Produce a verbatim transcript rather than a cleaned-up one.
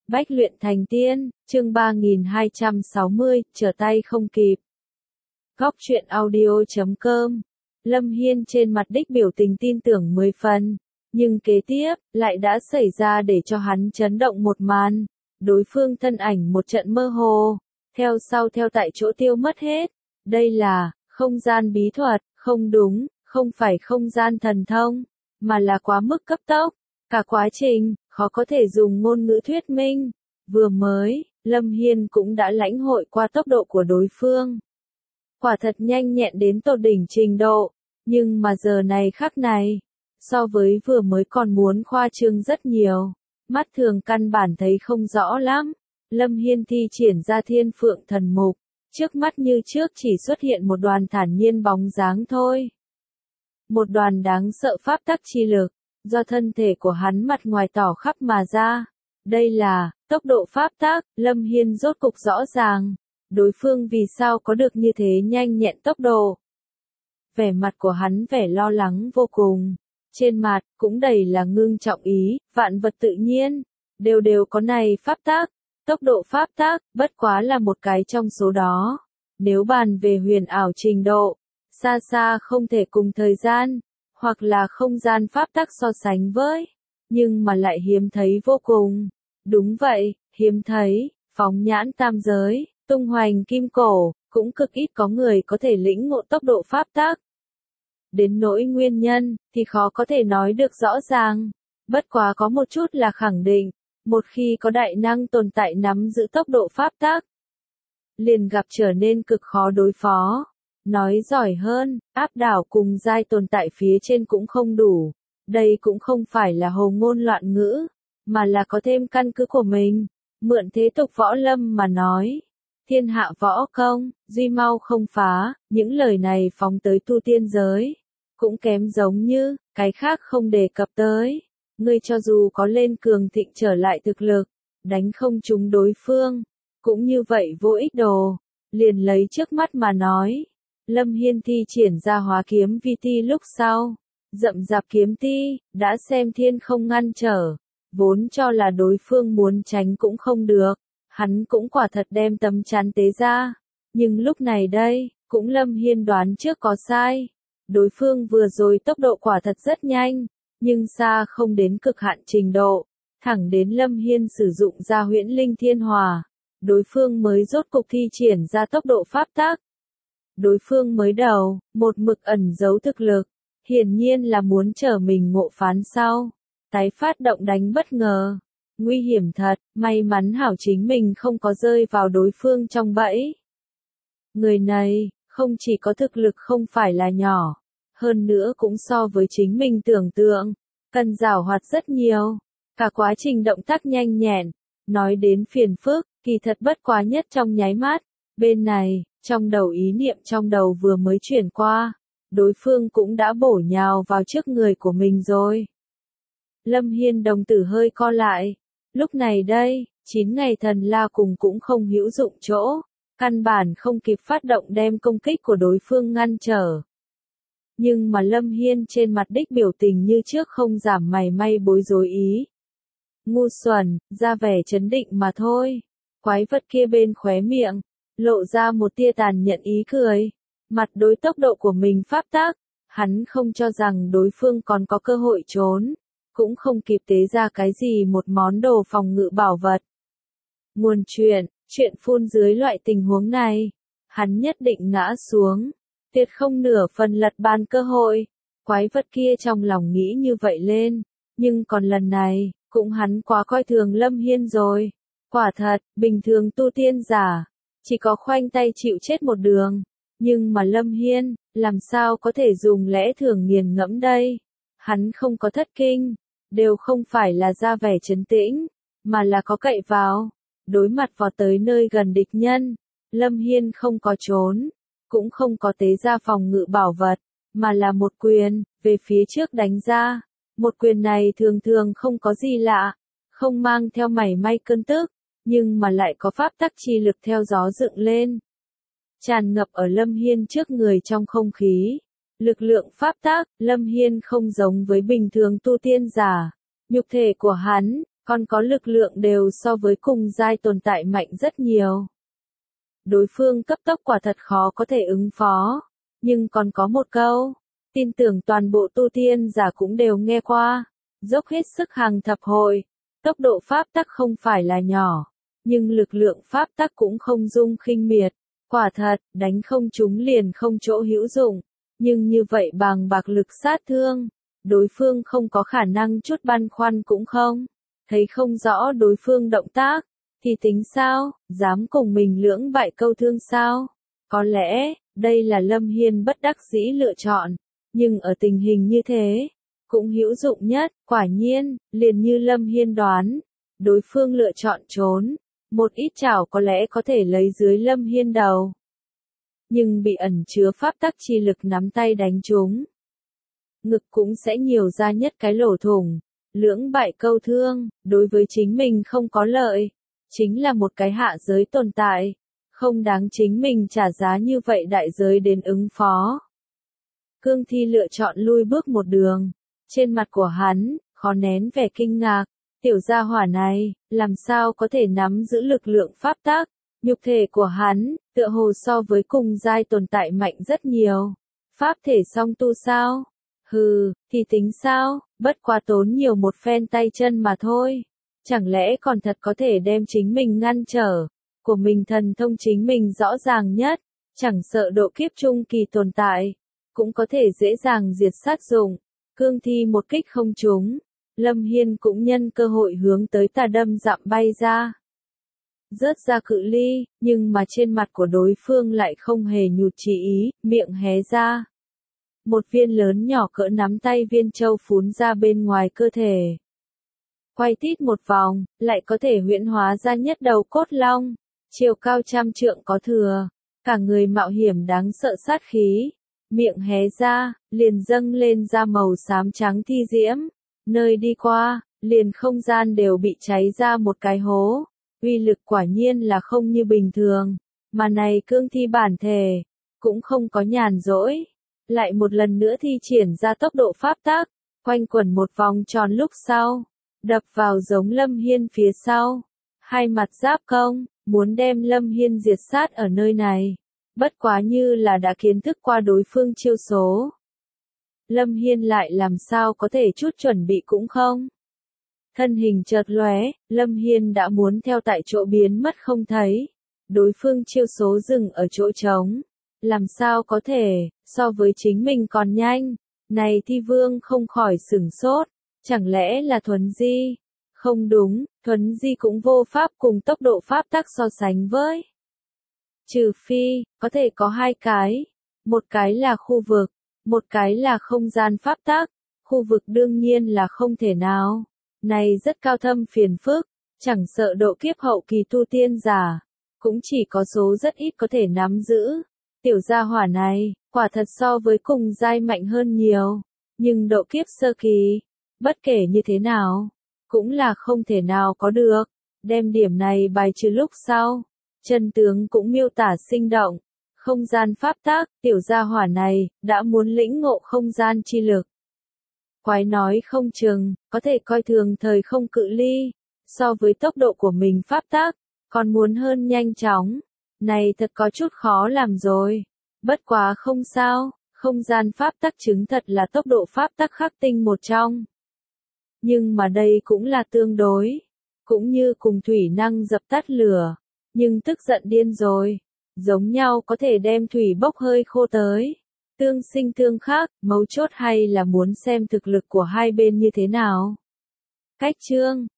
Bách luyện thành tiên, chương ba nghìn hai trăm sáu mươi, trở tay không kịp. Góc truyện audio chấm com. Lâm Hiên trên mặt đích biểu tình tin tưởng mười phần, nhưng kế tiếp, lại đã xảy ra để cho hắn chấn động một màn. Đối phương thân ảnh một trận mơ hồ, theo sau theo tại chỗ tiêu mất hết. Đây là, không gian bí thuật, không đúng, không phải không gian thần thông, mà là quá mức cấp tốc. Cả quá trình, khó có thể dùng ngôn ngữ thuyết minh. Vừa mới, Lâm Hiên cũng đã lãnh hội qua tốc độ của đối phương. Quả thật nhanh nhẹn đến tột đỉnh trình độ, nhưng mà giờ này khắc này, so với vừa mới còn muốn khoa trương rất nhiều. Mắt thường căn bản thấy không rõ lắm. Lâm Hiên thi triển ra thiên phượng thần mục, trước mắt như trước chỉ xuất hiện một đoàn thản nhiên bóng dáng thôi. Một đoàn đáng sợ pháp tắc chi lực, do thân thể của hắn mặt ngoài tỏ khắp mà ra. Đây là, tốc độ pháp tắc. Lâm Hiên rốt cục rõ ràng, đối phương vì sao có được như thế nhanh nhẹn tốc độ. Vẻ mặt của hắn vẻ lo lắng vô cùng, trên mặt cũng đầy là ngưng trọng ý, vạn vật tự nhiên, đều đều có này pháp tắc, tốc độ pháp tắc, bất quá là một cái trong số đó. Nếu bàn về huyền ảo trình độ, xa xa không thể cùng thời gian, hoặc là không gian pháp tắc so sánh với, nhưng mà lại hiếm thấy vô cùng. Đúng vậy, hiếm thấy, phóng nhãn tam giới, tung hoành kim cổ, cũng cực ít có người có thể lĩnh ngộ tốc độ pháp tắc. Đến nỗi nguyên nhân, thì khó có thể nói được rõ ràng. Bất quá có một chút là khẳng định, một khi có đại năng tồn tại nắm giữ tốc độ pháp tắc, liền gặp trở nên cực khó đối phó. Nói giỏi hơn, áp đảo cùng giai tồn tại phía trên cũng không đủ. Đây cũng không phải là hồ ngôn loạn ngữ, mà là có thêm căn cứ của mình. Mượn thế tục võ lâm mà nói, thiên hạ võ công, duy mau không phá, những lời này phóng tới tu tiên giới, cũng kém giống như, cái khác không đề cập tới. Ngươi cho dù có lên cường thịnh trở lại thực lực, đánh không trúng đối phương, cũng như vậy vô ích đồ. Liền lấy trước mắt mà nói, Lâm Hiên thi triển ra hóa kiếm vi ti lúc sau, rậm rạp kiếm ti, đã xem thiên không ngăn trở, vốn cho là đối phương muốn tránh cũng không được, hắn cũng quả thật đem tấm chắn tế ra, nhưng lúc này đây, cũng Lâm Hiên đoán trước có sai, đối phương vừa rồi tốc độ quả thật rất nhanh, nhưng xa không đến cực hạn trình độ, thẳng đến Lâm Hiên sử dụng ra huyễn linh thiên hòa, đối phương mới rốt cục thi triển ra tốc độ pháp tắc. Đối phương mới đầu, một mực ẩn giấu thực lực, hiển nhiên là muốn chờ mình ngộ phán sau, tái phát động đánh bất ngờ. Nguy hiểm thật, may mắn hảo chính mình không có rơi vào đối phương trong bẫy. Người này, không chỉ có thực lực không phải là nhỏ, hơn nữa cũng so với chính mình tưởng tượng, cần giảo hoạt rất nhiều, cả quá trình động tác nhanh nhẹn, nói đến phiền phức, kỳ thật bất quá nhất trong nháy mắt. Bên này, trong đầu ý niệm trong đầu vừa mới chuyển qua, đối phương cũng đã bổ nhào vào trước người của mình rồi. Lâm Hiên đồng tử hơi co lại, lúc này đây, chín ngày thần la cùng cũng không hữu dụng chỗ, căn bản không kịp phát động đem công kích của đối phương ngăn trở. Nhưng mà Lâm Hiên trên mặt đích biểu tình như trước không giảm mảy may bối rối ý. Ngu xuẩn, ra vẻ chấn định mà thôi. Quái vật kia bên khóe miệng, lộ ra một tia tàn nhẫn ý cười. Mặt đối tốc độ của mình pháp tắc, hắn không cho rằng đối phương còn có cơ hội trốn, cũng không kịp tế ra cái gì một món đồ phòng ngự bảo vật. Nguồn chuyện, chuyện phun dưới loại tình huống này, hắn nhất định ngã xuống, tuyệt không nửa phần lật bàn cơ hội. Quái vật kia trong lòng nghĩ như vậy lên, nhưng còn lần này, cũng hắn quá coi thường Lâm Hiên rồi. Quả thật, bình thường tu tiên giả, chỉ có khoanh tay chịu chết một đường, nhưng mà Lâm Hiên, làm sao có thể dùng lẽ thường nghiền ngẫm đây. Hắn không có thất kinh, đều không phải là ra vẻ trấn tĩnh, mà là có cậy vào. Đối mặt vào tới nơi gần địch nhân, Lâm Hiên không có trốn, cũng không có tế ra phòng ngự bảo vật, mà là một quyền, về phía trước đánh ra. Một quyền này thường thường không có gì lạ, không mang theo mảy may cơn tức, nhưng mà lại có pháp tắc chi lực theo gió dựng lên, tràn ngập ở Lâm Hiên trước người trong không khí. Lực lượng pháp tắc, Lâm Hiên không giống với bình thường tu tiên giả. Nhục thể của hắn, còn có lực lượng đều so với cùng giai tồn tại mạnh rất nhiều. Đối phương cấp tốc quả thật khó có thể ứng phó, nhưng còn có một câu, tin tưởng toàn bộ tu tiên giả cũng đều nghe qua, dốc hết sức hàng thập hội, tốc độ pháp tắc không phải là nhỏ, nhưng lực lượng pháp tắc cũng không dung khinh miệt, quả thật, đánh không trúng liền không chỗ hữu dụng, nhưng như vậy bằng bạc lực sát thương, đối phương không có khả năng chút băn khoăn cũng không, thấy không rõ đối phương động tác, thì tính sao, dám cùng mình lưỡng bại câu thương sao? Có lẽ, đây là Lâm Hiên bất đắc dĩ lựa chọn, nhưng ở tình hình như thế, cũng hữu dụng nhất, quả nhiên, liền như Lâm Hiên đoán, đối phương lựa chọn trốn, một ít chảo có lẽ có thể lấy dưới Lâm Hiên đầu. Nhưng bị ẩn chứa pháp tắc chi lực nắm tay đánh trúng. Ngực cũng sẽ nhiều ra nhất cái lỗ thủng, lưỡng bại câu thương, đối với chính mình không có lợi, chính là một cái hạ giới tồn tại, không đáng chính mình trả giá như vậy đại giới đến ứng phó. Cương Thi lựa chọn lui bước một đường, trên mặt của hắn, khó nén vẻ kinh ngạc, tiểu gia hỏa này, làm sao có thể nắm giữ lực lượng pháp tắc, nhục thể của hắn, tựa hồ so với cùng giai tồn tại mạnh rất nhiều. Pháp thể song tu sao? Hừ, thì tính sao, bất quá tốn nhiều một phen tay chân mà thôi. Chẳng lẽ còn thật có thể đem chính mình ngăn trở, của mình thần thông chính mình rõ ràng nhất, chẳng sợ độ kiếp trung kỳ tồn tại, cũng có thể dễ dàng diệt sát dụng. Cương Thi một kích không trúng, Lâm Hiên cũng nhân cơ hội hướng tới tà đâm dặm bay ra. Rớt ra cự ly, nhưng mà trên mặt của đối phương lại không hề nhụt chí ý, miệng hé ra. Một viên lớn nhỏ cỡ nắm tay viên châu phún ra bên ngoài cơ thể. Quay tít một vòng, lại có thể huyễn hóa ra nhất đầu cốt long, chiều cao trăm trượng có thừa, cả người mạo hiểm đáng sợ sát khí. Miệng hé ra, liền dâng lên ra màu xám trắng thi diễm, nơi đi qua, liền không gian đều bị cháy ra một cái hố. Uy lực quả nhiên là không như bình thường, mà này cương thi bản thể, cũng không có nhàn rỗi. Lại một lần nữa thi triển ra tốc độ pháp tắc, quanh quẩn một vòng tròn lúc sau, đập vào giống Lâm Hiên phía sau. Hai mặt giáp công, muốn đem Lâm Hiên diệt sát ở nơi này. Bất quá như là đã kiến thức qua đối phương chiêu số. Lâm Hiên lại làm sao có thể chút chuẩn bị cũng không. Thân hình chợt lóe, Lâm Hiên đã muốn theo tại chỗ biến mất không thấy. Đối phương chiêu số dừng ở chỗ trống. Làm sao có thể, so với chính mình còn nhanh. Này Thi Vương không khỏi sửng sốt. Chẳng lẽ là thuấn di? Không đúng, thuấn di cũng vô pháp cùng tốc độ pháp tắc so sánh với. Trừ phi, có thể có hai cái. Một cái là khu vực, một cái là không gian pháp tắc. Khu vực đương nhiên là không thể nào. Này rất cao thâm phiền phức, chẳng sợ độ kiếp hậu kỳ tu tiên giả, cũng chỉ có số rất ít có thể nắm giữ. Tiểu gia hỏa này, quả thật so với cùng giai mạnh hơn nhiều, nhưng độ kiếp sơ kỳ, bất kể như thế nào, cũng là không thể nào có được. Đem điểm này bài trừ lúc sau, chân tướng cũng miêu tả sinh động, không gian pháp tắc, tiểu gia hỏa này, đã muốn lĩnh ngộ không gian chi lực. Quái nói không chừng, có thể coi thường thời không cự ly, so với tốc độ của mình pháp tắc, còn muốn hơn nhanh chóng. Này thật có chút khó làm rồi. Bất quá không sao, không gian pháp tắc chứng thật là tốc độ pháp tắc khắc tinh một trong. Nhưng mà đây cũng là tương đối, cũng như cùng thủy năng dập tắt lửa, nhưng tức giận điên rồi, giống nhau có thể đem thủy bốc hơi khô tới. Tương sinh tương khắc, mấu chốt hay là muốn xem thực lực của hai bên như thế nào. Cách chương